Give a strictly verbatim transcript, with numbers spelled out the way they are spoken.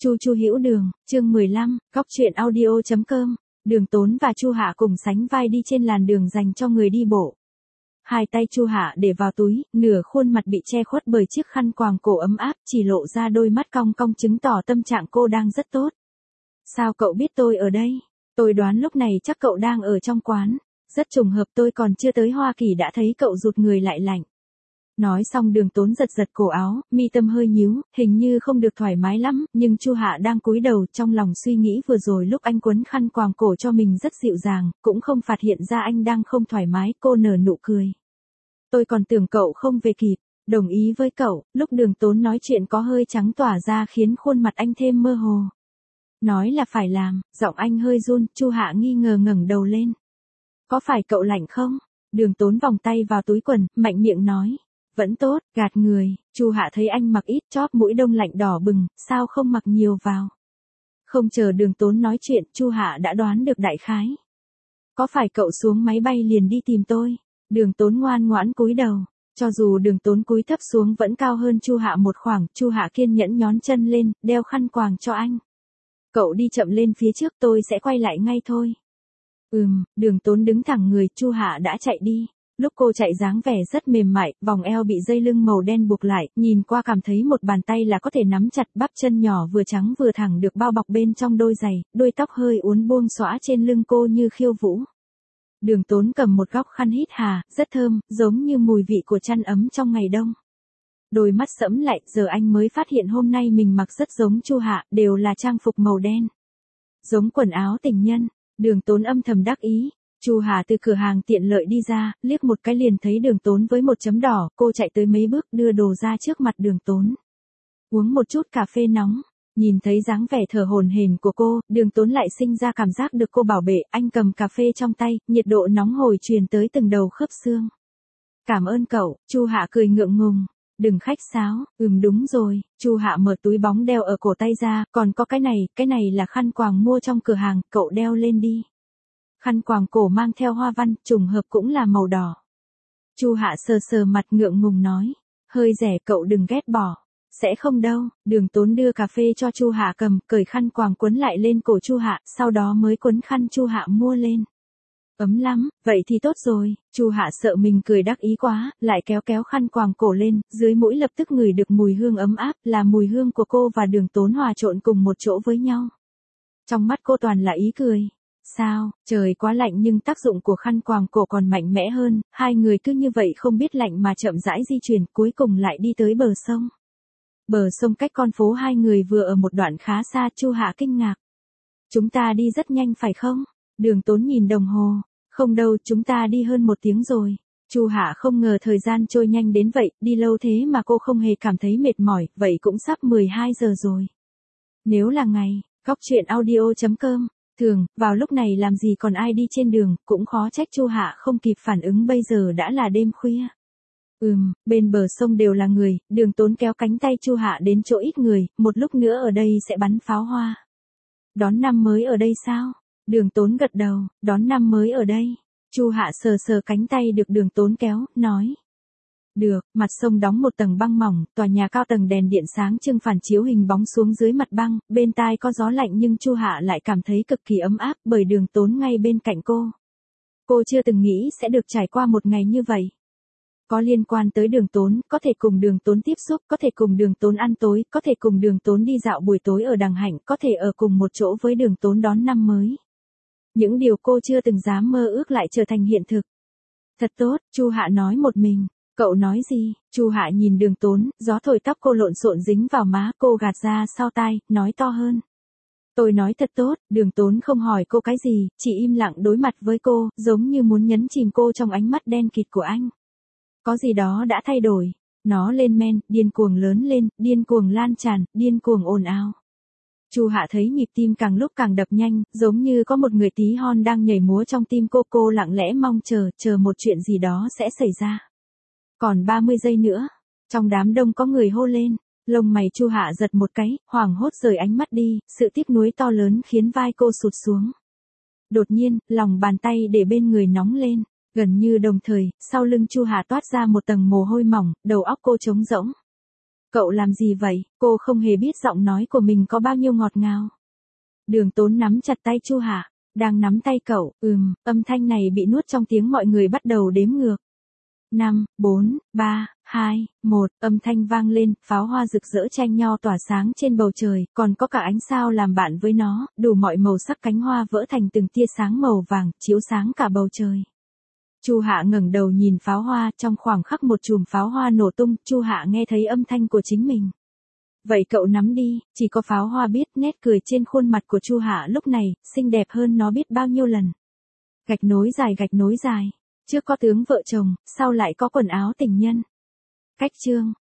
Chu Chu Hữu Đường, chương mười lăm, Góc truyện audio chấm com. Đường Tốn và Chu Hạ cùng sánh vai đi trên làn đường dành cho người đi bộ. Hai tay Chu Hạ để vào túi, nửa khuôn mặt bị che khuất bởi chiếc khăn quàng cổ ấm áp, chỉ lộ ra đôi mắt cong cong chứng tỏ tâm trạng cô đang rất tốt. Sao cậu biết tôi ở đây? Tôi đoán lúc này chắc cậu đang ở trong quán. Rất trùng hợp, tôi còn chưa tới Hoa Kỳ đã thấy cậu rụt người lại lạnh. Nói xong Đường Tốn giật giật cổ áo, mi tâm hơi nhíu, hình như không được thoải mái lắm, nhưng Chu Hạ đang cúi đầu, trong lòng suy nghĩ vừa rồi lúc anh quấn khăn quàng cổ cho mình rất dịu dàng, cũng không phát hiện ra anh đang không thoải mái, cô nở nụ cười. Tôi còn tưởng cậu không về kịp, đồng ý với cậu, lúc Đường Tốn nói chuyện có hơi trắng tỏa ra khiến khuôn mặt anh thêm mơ hồ. Nói là phải làm, giọng anh hơi run, Chu Hạ nghi ngờ ngẩng đầu lên. Có phải cậu lạnh không? Đường Tốn vòng tay vào túi quần, mạnh miệng nói. Vẫn tốt, gạt người. Chu Hạ thấy anh mặc ít, chóp mũi đông lạnh đỏ bừng, sao không mặc nhiều vào? Không chờ Đường Tốn nói chuyện, Chu Hạ đã đoán được đại khái. Có phải cậu xuống máy bay liền đi tìm tôi? Đường Tốn ngoan ngoãn cúi đầu. Cho dù Đường Tốn cúi thấp xuống vẫn cao hơn Chu Hạ một khoảng, Chu Hạ kiên nhẫn nhón chân lên, đeo khăn quàng cho anh. Cậu đi chậm lên phía trước, tôi sẽ quay lại ngay thôi. Ừm, Đường Tốn đứng thẳng người, Chu Hạ đã chạy đi. Lúc cô chạy dáng vẻ rất mềm mại, vòng eo bị dây lưng màu đen buộc lại, nhìn qua cảm thấy một bàn tay là có thể nắm chặt, bắp chân nhỏ vừa trắng vừa thẳng được bao bọc bên trong đôi giày, đuôi tóc hơi uốn buông xõa trên lưng cô như khiêu vũ. Đường Tốn cầm một góc khăn hít hà, rất thơm, giống như mùi vị của chăn ấm trong ngày đông. Đôi mắt sẫm lại, giờ anh mới phát hiện hôm nay mình mặc rất giống Chu Hạ, đều là trang phục màu đen. Giống quần áo tình nhân, Đường Tốn âm thầm đắc ý. Chu Hà từ cửa hàng tiện lợi đi ra, liếc một cái liền thấy Đường Tốn với một chấm đỏ, cô chạy tới mấy bước đưa đồ ra trước mặt Đường Tốn. Uống một chút cà phê nóng, nhìn thấy dáng vẻ thở hổn hển của cô, Đường Tốn lại sinh ra cảm giác được cô bảo vệ, anh cầm cà phê trong tay, nhiệt độ nóng hổi truyền tới từng đầu khớp xương. Cảm ơn cậu, Chu Hạ cười ngượng ngùng. Đừng khách sáo, ừm đúng rồi, Chu Hạ mở túi bóng đeo ở cổ tay ra, còn có cái này, cái này là khăn quàng mua trong cửa hàng, cậu đeo lên đi. Khăn quàng cổ mang theo hoa văn, trùng hợp cũng là màu đỏ. Chu Hạ sờ sờ mặt ngượng ngùng nói, hơi rẻ cậu đừng ghét bỏ. Sẽ không đâu, Đường Tốn đưa cà phê cho Chu Hạ cầm, cởi khăn quàng quấn lại lên cổ Chu Hạ, sau đó mới quấn khăn Chu Hạ mua lên. Ấm lắm, vậy thì tốt rồi, Chu Hạ sợ mình cười đắc ý quá, lại kéo kéo khăn quàng cổ lên, dưới mũi lập tức ngửi được mùi hương ấm áp, là mùi hương của cô và Đường Tốn hòa trộn cùng một chỗ với nhau. Trong mắt cô toàn là ý cười. Sao, trời quá lạnh nhưng tác dụng của khăn quàng cổ còn mạnh mẽ hơn, hai người cứ như vậy không biết lạnh mà chậm rãi di chuyển, cuối cùng lại đi tới bờ sông. Bờ sông cách con phố hai người vừa ở một đoạn khá xa, Chu Hạ kinh ngạc. Chúng ta đi rất nhanh phải không? Đường Tốn nhìn đồng hồ. Không đâu, chúng ta đi hơn một tiếng rồi. Chu Hạ không ngờ thời gian trôi nhanh đến vậy, đi lâu thế mà cô không hề cảm thấy mệt mỏi, vậy cũng sắp mười hai giờ rồi. Nếu là ngày, Góc truyện audio chấm com. Thường, vào lúc này làm gì còn ai đi trên đường, cũng khó trách Chu Hạ không kịp phản ứng bây giờ đã là đêm khuya. Ừm, bên bờ sông đều là người, Đường Tốn kéo cánh tay Chu Hạ đến chỗ ít người, một lúc nữa ở đây sẽ bắn pháo hoa. Đón năm mới ở đây sao? Đường Tốn gật đầu, đón năm mới ở đây. Chu Hạ sờ sờ cánh tay được Đường Tốn kéo, nói. Được, mặt sông đóng một tầng băng mỏng, tòa nhà cao tầng đèn điện sáng trưng phản chiếu hình bóng xuống dưới mặt băng, bên tai có gió lạnh nhưng Chu Hạ lại cảm thấy cực kỳ ấm áp bởi Đường Tốn ngay bên cạnh cô. Cô chưa từng nghĩ sẽ được trải qua một ngày như vậy. Có liên quan tới Đường Tốn, có thể cùng Đường Tốn tiếp xúc, có thể cùng Đường Tốn ăn tối, có thể cùng Đường Tốn đi dạo buổi tối ở Đằng Hạnh, có thể ở cùng một chỗ với Đường Tốn đón năm mới. Những điều cô chưa từng dám mơ ước lại trở thành hiện thực. Thật tốt, Chu Hạ nói một mình. Cậu nói gì? Chu Hạ nhìn Đường Tốn, gió thổi tóc cô lộn xộn dính vào má, cô gạt ra sau tai, nói to hơn. Tôi nói thật tốt, Đường Tốn không hỏi cô cái gì, chỉ im lặng đối mặt với cô, giống như muốn nhấn chìm cô trong ánh mắt đen kịt của anh. Có gì đó đã thay đổi, nó lên men, điên cuồng lớn lên, điên cuồng lan tràn, điên cuồng ồn ào. Chu Hạ thấy nhịp tim càng lúc càng đập nhanh, giống như có một người tí hon đang nhảy múa trong tim cô, cô lặng lẽ mong chờ, chờ một chuyện gì đó sẽ xảy ra. Còn ba mươi giây nữa, trong đám đông có người hô lên, lông mày Chu Hạ giật một cái, hoảng hốt rời ánh mắt đi, sự tiếc nuối to lớn khiến vai cô sụt xuống. Đột nhiên, lòng bàn tay để bên người nóng lên, gần như đồng thời, sau lưng Chu Hạ toát ra một tầng mồ hôi mỏng, đầu óc cô trống rỗng. Cậu làm gì vậy? Cô không hề biết giọng nói của mình có bao nhiêu ngọt ngào. Đường Tốn nắm chặt tay Chu Hạ, đang nắm tay cậu, ừm, âm thanh này bị nuốt trong tiếng mọi người bắt đầu đếm ngược. năm, bốn, ba, hai, một, âm thanh vang lên, pháo hoa rực rỡ tranh nho tỏa sáng trên bầu trời, còn có cả ánh sao làm bạn với nó, đủ mọi màu sắc cánh hoa vỡ thành từng tia sáng màu vàng, chiếu sáng cả bầu trời. Chu Hạ ngẩng đầu nhìn pháo hoa, trong khoảng khắc một chùm pháo hoa nổ tung, Chu Hạ nghe thấy âm thanh của chính mình. Vậy cậu nắm đi, chỉ có pháo hoa biết, nét cười trên khuôn mặt của Chu Hạ lúc này, xinh đẹp hơn nó biết bao nhiêu lần. Gạch nối dài gạch nối dài, trước có tướng vợ chồng, sau lại có quần áo tình nhân. Cách chương